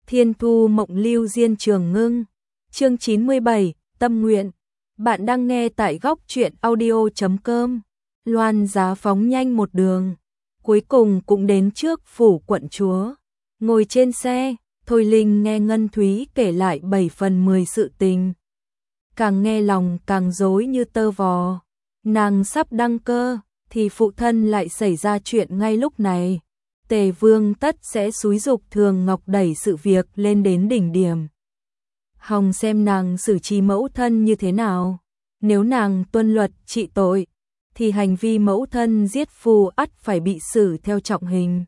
Thiên thu mộng lưu diên trường ngưng. Chương 97, tâm nguyện. Bạn đang nghe tại góc truyện audio.com. Loan giá phóng nhanh một đường, cuối cùng cũng đến trước phủ quận chúa. Ngồi trên xe, Thôi Linh nghe Ngân Thúy kể lại 7 phần 10 sự tình. Càng nghe lòng càng rối như tơ vò. Nàng sắp đăng cơ, thì phụ thân lại xảy ra chuyện ngay lúc này. Tề Vương tất sẽ xúi giục Thường Ngọc đẩy sự việc lên đến đỉnh điểm. Hòng xem nàng xử trí mẫu thân như thế nào. Nếu nàng tuân luật trị tội, thì hành vi mẫu thân giết phu ắt phải bị xử theo trọng hình.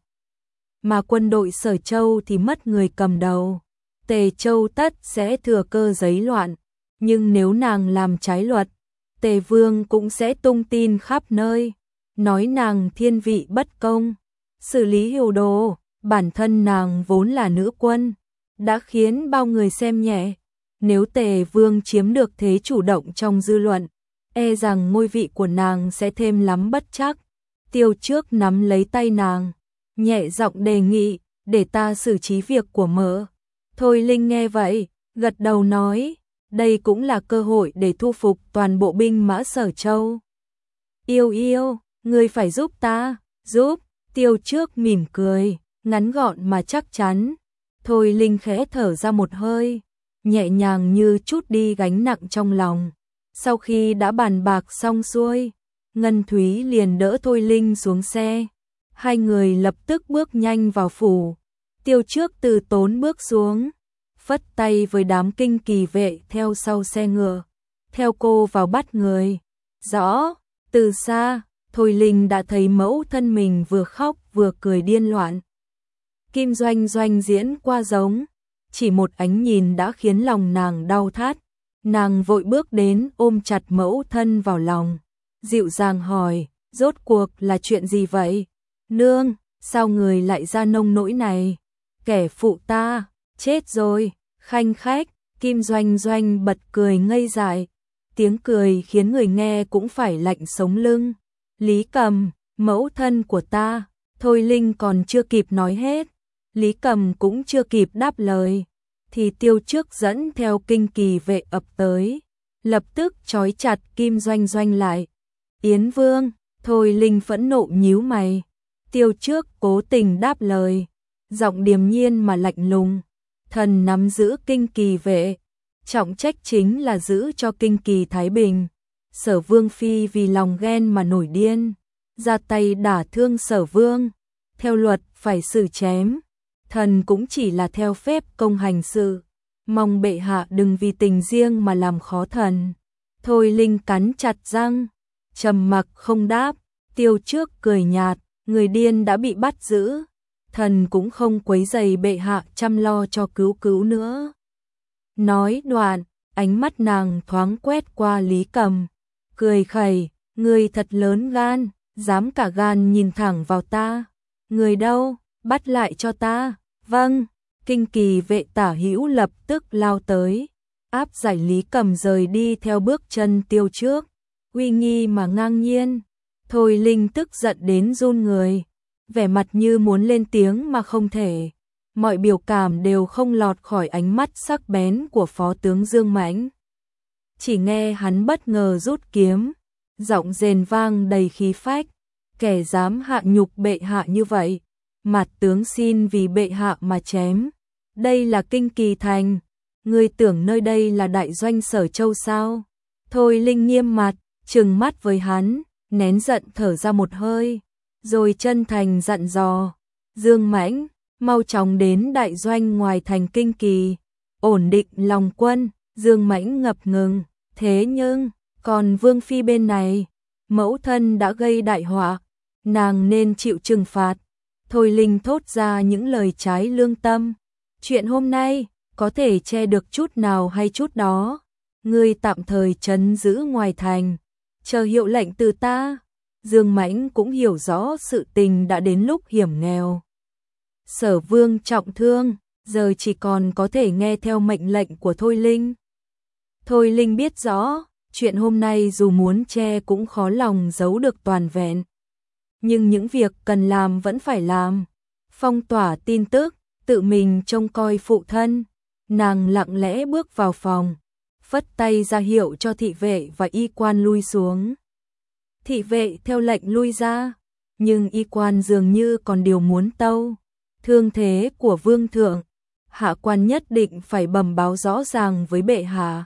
Mà quân đội Sở Châu thì mất người cầm đầu. Tề Châu tất sẽ thừa cơ giấy loạn. Nhưng nếu nàng làm trái luật, Tề Vương cũng sẽ tung tin khắp nơi, nói nàng thiên vị bất công, xử lý hiều đồ. Bản thân nàng vốn là nữ quân, đã khiến bao người xem nhẹ. Nếu Tề Vương chiếm được thế chủ động trong dư luận, e rằng ngôi vị của nàng sẽ thêm lắm bất chắc. Tiêu Trước nắm lấy tay nàng, nhẹ giọng đề nghị, để ta xử trí việc của mợ. Thôi Linh nghe vậy, gật đầu nói, đây cũng là cơ hội để thu phục toàn bộ binh mã Sở Châu. Yêu yêu, ngươi phải giúp ta, giúp. Tiêu Trước mỉm cười, ngắn gọn mà chắc chắn. Thôi Linh khẽ thở ra một hơi, nhẹ nhàng như chút đi gánh nặng trong lòng. Sau khi đã bàn bạc xong xuôi, Ngân Thúy liền đỡ Thôi Linh xuống xe. Hai người lập tức bước nhanh vào phủ. Tiêu Trước từ tốn bước xuống, phất tay với đám kinh kỳ vệ theo sau xe ngựa, theo cô vào bắt người. Rõ, từ xa, Thôi Linh đã thấy mẫu thân mình vừa khóc vừa cười điên loạn. Kim Doanh Doanh diễn qua giống, chỉ một ánh nhìn đã khiến lòng nàng đau thắt. Nàng vội bước đến ôm chặt mẫu thân vào lòng, dịu dàng hỏi, rốt cuộc là chuyện gì vậy? Nương, sao người lại ra nông nỗi này? Kẻ phụ ta, chết rồi. Khanh khách, Kim Doanh Doanh bật cười ngây dại. Tiếng cười khiến người nghe cũng phải lạnh sống lưng. Lý Cầm, mẫu thân của ta. Thôi Linh còn chưa kịp nói hết, Lý Cầm cũng chưa kịp đáp lời, thì Tiêu Trước dẫn theo kinh kỳ vệ ập tới, lập tức trói chặt Kim Doanh Doanh lại. Yến Vương, Thôi Linh phẫn nộ nhíu mày. Tiêu Trước cố tình đáp lời, giọng điềm nhiên mà lạnh lùng. Thần nắm giữ kinh kỳ vệ, trọng trách chính là giữ cho kinh kỳ thái bình. Sở Vương phi vì lòng ghen mà nổi điên, ra tay đả thương Sở Vương, theo luật phải xử chém. Thần cũng chỉ là theo phép công hành sự, mong bệ hạ đừng vì tình riêng mà làm khó thần. Thôi Linh cắn chặt răng, trầm mặc không đáp. Tiêu Trước cười nhạt, người điên đã bị bắt giữ, thần cũng không quấy rầy bệ hạ chăm lo cho cứu nữa. Nói đoạn, ánh mắt nàng thoáng quét qua Lý Cầm, cười khẩy, người thật lớn gan, dám cả gan nhìn thẳng vào ta. Người đâu, bắt lại cho ta. Vâng. Kinh kỳ vệ tả hữu lập tức lao tới, áp giải Lý Cầm rời đi theo bước chân Tiêu Trước, uy nghi mà ngang nhiên. Thôi Linh tức giận đến run người, vẻ mặt như muốn lên tiếng mà không thể. Mọi biểu cảm đều không lọt khỏi ánh mắt sắc bén của Phó tướng Dương Mãnh. Chỉ nghe hắn bất ngờ rút kiếm, giọng rền vang đầy khí phách, kẻ dám hạ nhục bệ hạ như vậy, mặt tướng xin vì bệ hạ mà chém. Đây là Kinh Kỳ thành, ngươi tưởng nơi đây là đại doanh Sở Châu sao? Thôi Linh nghiêm mặt, trừng mắt với hắn, nén giận thở ra một hơi, rồi chân thành dặn dò, Dương Mãnh, mau chóng đến đại doanh ngoài thành Kinh Kỳ, ổn định lòng quân. Dương Mãnh ngập ngừng, thế nhưng, còn Vương phi bên này, mẫu thân đã gây đại họa, nàng nên chịu trừng phạt. Thôi Linh thốt ra những lời trái lương tâm. Chuyện hôm nay, có thể che được chút nào hay chút đó. Ngươi tạm thời trấn giữ ngoài thành, chờ hiệu lệnh từ ta. Dương Mãnh cũng hiểu rõ sự tình đã đến lúc hiểm nghèo. Sở Vương trọng thương, giờ chỉ còn có thể nghe theo mệnh lệnh của Thôi Linh. Thôi Linh biết rõ, chuyện hôm nay dù muốn che cũng khó lòng giấu được toàn vẹn. Nhưng những việc cần làm vẫn phải làm. Phong tỏa tin tức, tự mình trông coi phụ thân. Nàng lặng lẽ bước vào phòng, phất tay ra hiệu cho thị vệ và y quan lui xuống. Thị vệ theo lệnh lui ra, nhưng y quan dường như còn điều muốn tâu. Thương thế của vương thượng, hạ quan nhất định phải bẩm báo rõ ràng với bệ hạ.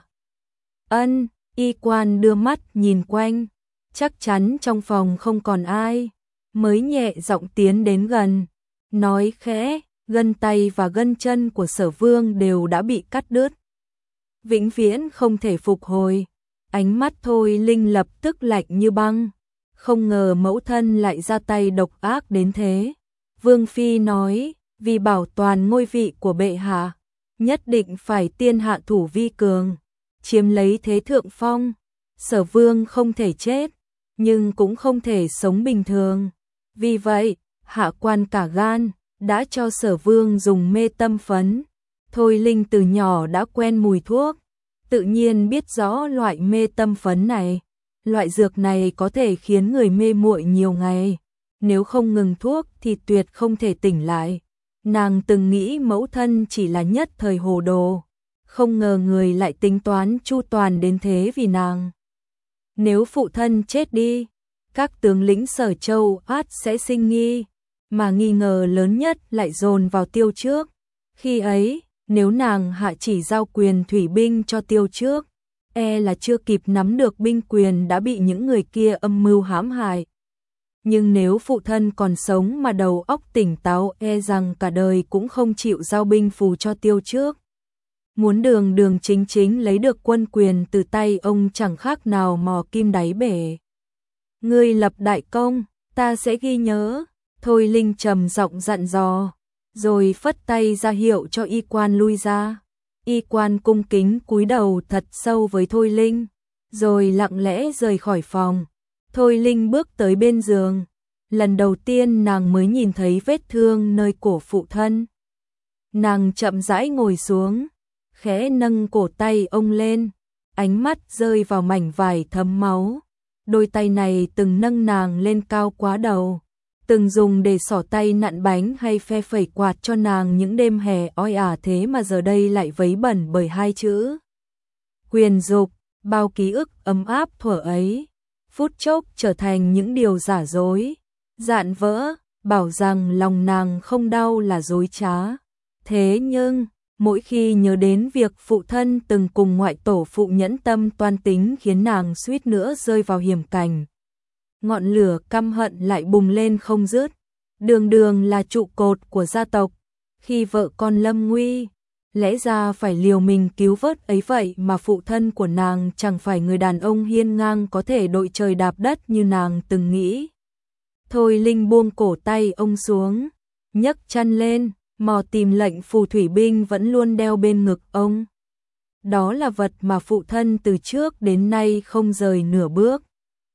Ân, y quan đưa mắt nhìn quanh, chắc chắn trong phòng không còn ai, mới nhẹ giọng tiến đến gần, nói khẽ, gân tay và gân chân của Sở Vương đều đã bị cắt đứt, vĩnh viễn không thể phục hồi. Ánh mắt Thôi Linh lập tức lạnh như băng, không ngờ mẫu thân lại ra tay độc ác đến thế. Vương phi nói, vì bảo toàn ngôi vị của bệ hạ, nhất định phải tiên hạ thủ vi cường, chiếm lấy thế thượng phong. Sở Vương không thể chết, nhưng cũng không thể sống bình thường. Vì vậy, hạ quan cả gan, đã cho Sở Vương dùng mê tâm phấn. Thôi Linh từ nhỏ đã quen mùi thuốc, tự nhiên biết rõ loại mê tâm phấn này. Loại dược này có thể khiến người mê muội nhiều ngày, nếu không ngừng thuốc thì tuyệt không thể tỉnh lại. Nàng từng nghĩ mẫu thân chỉ là nhất thời hồ đồ, không ngờ người lại tính toán chu toàn đến thế vì nàng. Nếu phụ thân chết đi, các tướng lĩnh Sở Châu ắt sẽ sinh nghi, mà nghi ngờ lớn nhất lại dồn vào Tiêu Trước. Khi ấy, nếu nàng hạ chỉ giao quyền thủy binh cho Tiêu Trước, e là chưa kịp nắm được binh quyền đã bị những người kia âm mưu hãm hại. Nhưng nếu phụ thân còn sống mà đầu óc tỉnh táo, e rằng cả đời cũng không chịu giao binh phù cho Tiêu Trước. Muốn đường đường chính chính lấy được quân quyền từ tay ông chẳng khác nào mò kim đáy bể. Ngươi lập đại công, ta sẽ ghi nhớ. Thôi Linh trầm giọng dặn dò, rồi phất tay ra hiệu cho y quan lui ra. Y quan cung kính cúi đầu thật sâu với Thôi Linh, rồi lặng lẽ rời khỏi phòng. Thôi Linh bước tới bên giường, lần đầu tiên nàng mới nhìn thấy vết thương nơi cổ phụ thân. Nàng chậm rãi ngồi xuống, khẽ nâng cổ tay ông lên, ánh mắt rơi vào mảnh vải thấm máu. Đôi tay này từng nâng nàng lên cao quá đầu, từng dùng để xỏ tay nặn bánh hay phe phẩy quạt cho nàng những đêm hè oi ả, thế mà giờ đây lại vấy bẩn bởi hai chữ quyền dục. Bao ký ức ấm áp thuở ấy, phút chốc trở thành những điều giả dối, dạn vỡ, bảo rằng lòng nàng không đau là dối trá. Thế nhưng, mỗi khi nhớ đến việc phụ thân từng cùng ngoại tổ phụ nhẫn tâm toan tính khiến nàng suýt nữa rơi vào hiểm cảnh, ngọn lửa căm hận lại bùng lên không dứt. Đường Đường là trụ cột của gia tộc, khi vợ con lâm nguy, lẽ ra phải liều mình cứu vớt ấy vậy mà phụ thân của nàng chẳng phải người đàn ông hiên ngang có thể đội trời đạp đất như nàng từng nghĩ. Thôi Linh buông cổ tay ông xuống, nhấc chân lên, mò tìm lệnh phù thủy binh vẫn luôn đeo bên ngực ông. Đó là vật mà phụ thân từ trước đến nay không rời nửa bước,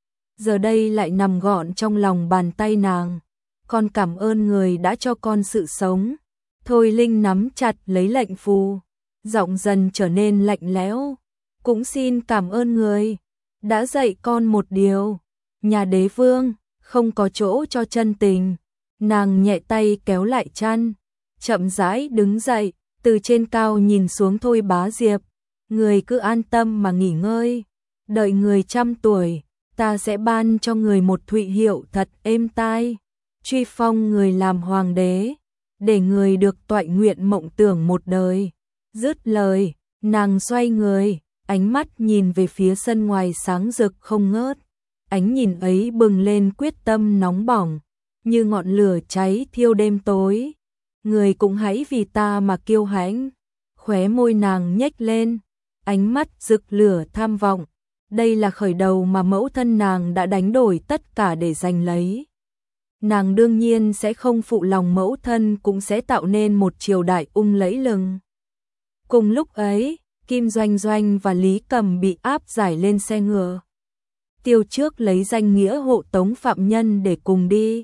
giờ đây lại nằm gọn trong lòng bàn tay nàng. Con cảm ơn người đã cho con sự sống. Thôi Linh nắm chặt lấy lệnh phù, giọng dần trở nên lạnh lẽo. Cũng xin cảm ơn người đã dạy con một điều, nhà đế vương không có chỗ cho chân tình. Nàng nhẹ tay kéo lại chăn, chậm rãi đứng dậy, từ trên cao nhìn xuống Thôi Bá Diệp. Người cứ an tâm mà nghỉ ngơi, đợi người trăm tuổi, ta sẽ ban cho người một thụy hiệu thật êm tai, truy phong người làm hoàng đế, để người được toại nguyện mộng tưởng một đời. Dứt lời, nàng xoay người, ánh mắt nhìn về phía sân ngoài sáng rực không ngớt. Ánh nhìn ấy bừng lên quyết tâm nóng bỏng, như ngọn lửa cháy thiêu đêm tối. Người cũng hãy vì ta mà kiêu hãnh. Khóe môi nàng nhếch lên, ánh mắt rực lửa tham vọng. Đây là khởi đầu mà mẫu thân nàng đã đánh đổi tất cả để giành lấy. Nàng đương nhiên sẽ không phụ lòng mẫu thân, cũng sẽ tạo nên một triều đại lẫy lừng. Cùng lúc ấy, Kim Doanh Doanh và Lý Cầm bị áp giải lên xe ngựa. Tiêu Trước lấy danh nghĩa hộ tống phạm nhân để cùng đi,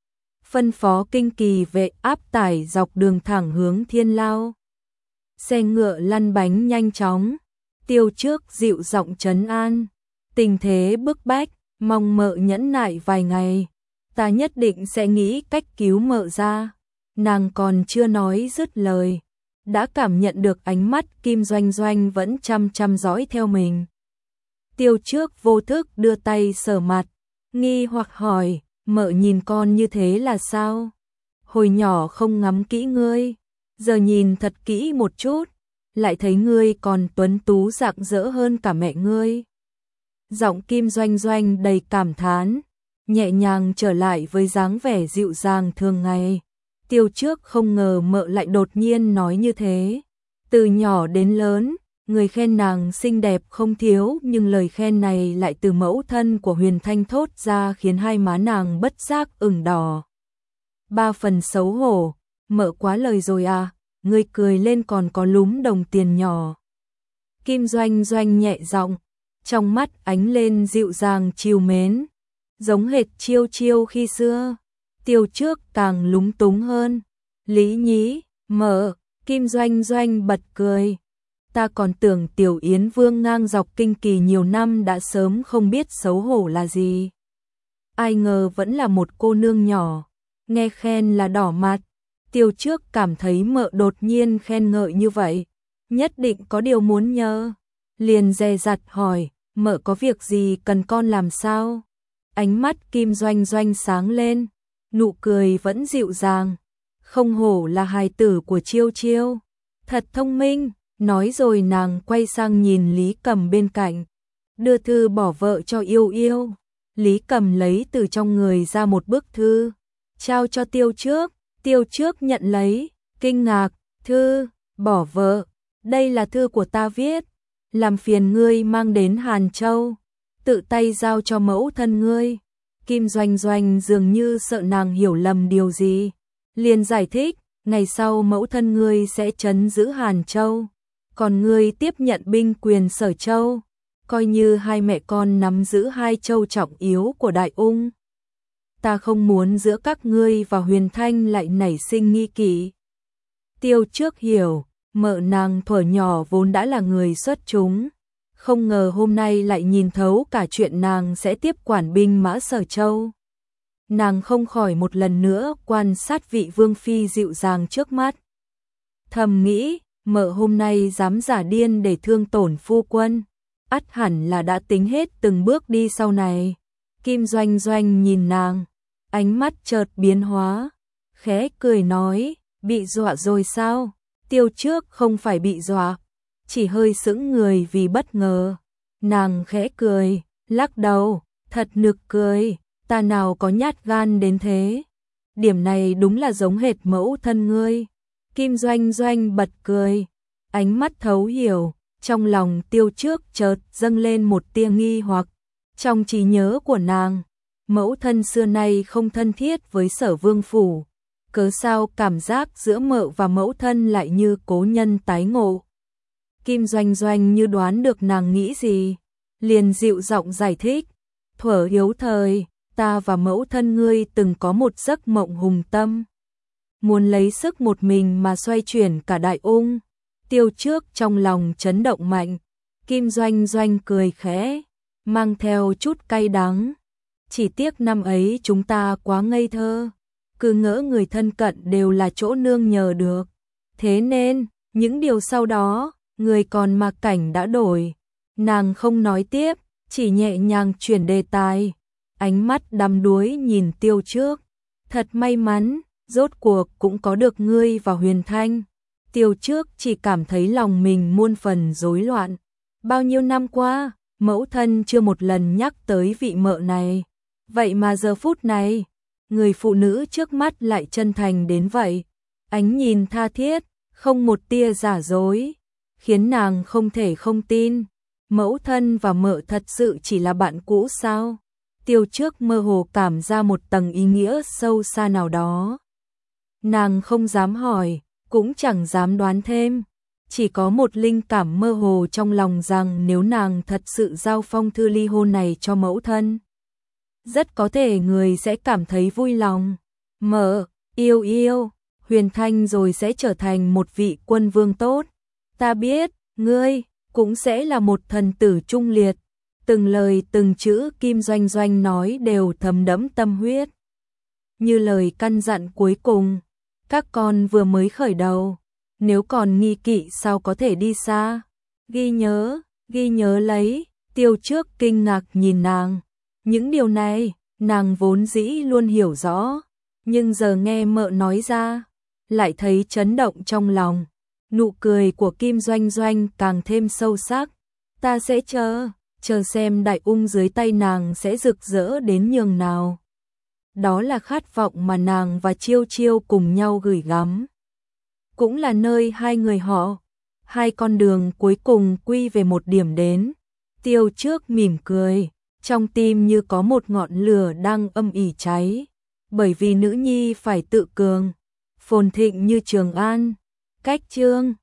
phân phó kinh kỳ vệ áp tải dọc đường thẳng hướng Thiên Lao. Xe ngựa lăn bánh nhanh chóng, Tiêu Trước dịu giọng trấn an, tình thế bức bách, mong mợ nhẫn nại vài ngày, ta nhất định sẽ nghĩ cách cứu mợ ra. Nàng còn chưa nói dứt lời, đã cảm nhận được ánh mắt Kim Doanh Doanh vẫn chăm chăm dõi theo mình. Tiêu Trước vô thức đưa tay sờ mặt, nghi hoặc hỏi, mợ nhìn con như thế là sao? Hồi nhỏ không ngắm kỹ ngươi, giờ nhìn thật kỹ một chút, lại thấy ngươi còn tuấn tú rạng rỡ hơn cả mẹ ngươi. Giọng Kim Doanh Doanh đầy cảm thán, nhẹ nhàng trở lại với dáng vẻ dịu dàng thường ngày. Tiêu Trước không ngờ mợ lại đột nhiên nói như thế. Từ nhỏ đến lớn, người khen nàng xinh đẹp không thiếu, nhưng lời khen này lại từ mẫu thân của Huyền Thanh thốt ra khiến hai má nàng bất giác ửng đỏ. Ba phần xấu hổ, mợ quá lời rồi à, ngươi cười lên còn có lúm đồng tiền nhỏ. Kim Doanh Doanh nhẹ giọng, trong mắt ánh lên dịu dàng trìu mến, giống hệt Chiêu Chiêu khi xưa. Tiêu Trước càng lúng túng hơn. Lý nhí, mợ, Kim Doanh Doanh bật cười. Ta còn tưởng Tiểu Yến Vương ngang dọc kinh kỳ nhiều năm đã sớm không biết xấu hổ là gì. Ai ngờ vẫn là một cô nương nhỏ, nghe khen là đỏ mặt. Tiêu Trước cảm thấy mợ đột nhiên khen ngợi như vậy, nhất định có điều muốn nhờ. Liền dè dặt hỏi, mợ có việc gì cần con làm sao? Ánh mắt Kim Doanh Doanh sáng lên, nụ cười vẫn dịu dàng. Không hổ là hài tử của Chiêu Chiêu, thật thông minh. Nói rồi nàng quay sang nhìn Lý Cầm bên cạnh, đưa thư bỏ vợ cho Yêu Yêu. Lý Cầm lấy từ trong người ra một bức thư, trao cho Tiêu Trước. Tiêu Trước nhận lấy, kinh ngạc, thư, bỏ vợ, đây là thư của ta viết, làm phiền ngươi mang đến Hàn Châu, tự tay giao cho mẫu thân ngươi. Kim Doanh Doanh dường như sợ nàng hiểu lầm điều gì, liền giải thích, ngày sau mẫu thân ngươi sẽ trấn giữ Hàn Châu, còn ngươi tiếp nhận binh quyền Sở Châu, coi như hai mẹ con nắm giữ hai châu trọng yếu của Đại Ung. Ta không muốn giữa các ngươi và Huyền Thanh lại nảy sinh nghi kỵ. Tiêu Trước hiểu, mợ nàng thuở nhỏ vốn đã là người xuất chúng, không ngờ hôm nay lại nhìn thấu cả chuyện nàng sẽ tiếp quản binh mã Sở Châu. Nàng không khỏi một lần nữa quan sát vị vương phi dịu dàng trước mắt. Thầm nghĩ, mợ hôm nay dám giả điên để thương tổn phu quân, ắt hẳn là đã tính hết từng bước đi sau này. Kim Doanh Doanh nhìn nàng, ánh mắt chợt biến hóa, khẽ cười nói, bị dọa rồi sao? Tiêu Trước không phải bị dọa, chỉ hơi sững người vì bất ngờ. Nàng khẽ cười, lắc đầu, thật nực cười, ta nào có nhát gan đến thế. Điểm này đúng là giống hệt mẫu thân ngươi. Kim Doanh Doanh bật cười, ánh mắt thấu hiểu, trong lòng Tiêu Trước chợt dâng lên một tia nghi hoặc. Trong trí nhớ của nàng, mẫu thân xưa nay không thân thiết với Sở Vương phủ, cớ sao cảm giác giữa mợ và mẫu thân lại như cố nhân tái ngộ. Kim Doanh Doanh như đoán được nàng nghĩ gì, liền dịu giọng giải thích, thuở yếu thời, ta và mẫu thân ngươi từng có một giấc mộng hùng tâm, muốn lấy sức một mình mà xoay chuyển cả Đại Ung. Tiêu Trước trong lòng chấn động mạnh, Kim Doanh Doanh cười khẽ, mang theo chút cay đắng. Chỉ tiếc năm ấy chúng ta quá ngây thơ, cứ ngỡ người thân cận đều là chỗ nương nhờ được. Thế nên, những điều sau đó, người còn mặc cảnh đã đổi. Nàng không nói tiếp, chỉ nhẹ nhàng chuyển đề tài. Ánh mắt đăm đuối nhìn Tiêu Trước. Thật may mắn, rốt cuộc cũng có được ngươi và Huyền Thanh. Tiêu Trước chỉ cảm thấy lòng mình muôn phần rối loạn. Bao nhiêu năm qua, mẫu thân chưa một lần nhắc tới vị mợ này. Vậy mà giờ phút này, người phụ nữ trước mắt lại chân thành đến vậy. Ánh nhìn tha thiết, không một tia giả dối, khiến nàng không thể không tin. Mẫu thân và mợ thật sự chỉ là bạn cũ sao? Tiêu Trước mơ hồ cảm ra một tầng ý nghĩa sâu xa nào đó. Nàng không dám hỏi, cũng chẳng dám đoán thêm. Chỉ có một linh cảm mơ hồ trong lòng rằng nếu nàng thật sự giao phong thư ly hôn này cho mẫu thân, rất có thể người sẽ cảm thấy vui lòng. Mợ, yêu yêu, Huyền Thanh rồi sẽ trở thành một vị quân vương tốt. Ta biết, ngươi cũng sẽ là một thần tử trung liệt. Từng lời từng chữ Kim Doanh Doanh nói đều thấm đẫm tâm huyết. Như lời căn dặn cuối cùng, Các con vừa mới khởi đầu, nếu còn nghi kỵ sao có thể đi xa. Ghi nhớ lấy, Tiêu Trước kinh ngạc nhìn nàng. Những điều này, nàng vốn dĩ luôn hiểu rõ, nhưng giờ nghe mợ nói ra, lại thấy chấn động trong lòng. Nụ cười của Kim Doanh Doanh càng thêm sâu sắc. Ta sẽ chờ xem đại ung dưới tay nàng sẽ rực rỡ đến nhường nào. Đó là khát vọng mà nàng và Chiêu Chiêu cùng nhau gửi gắm. Cũng là nơi hai người họ, hai con đường cuối cùng quy về một điểm đến. Tiêu Trước mỉm cười, trong tim như có một ngọn lửa đang âm ỉ cháy. Bởi vì nữ nhi phải tự cường, phồn thịnh như Trường An. Cách chương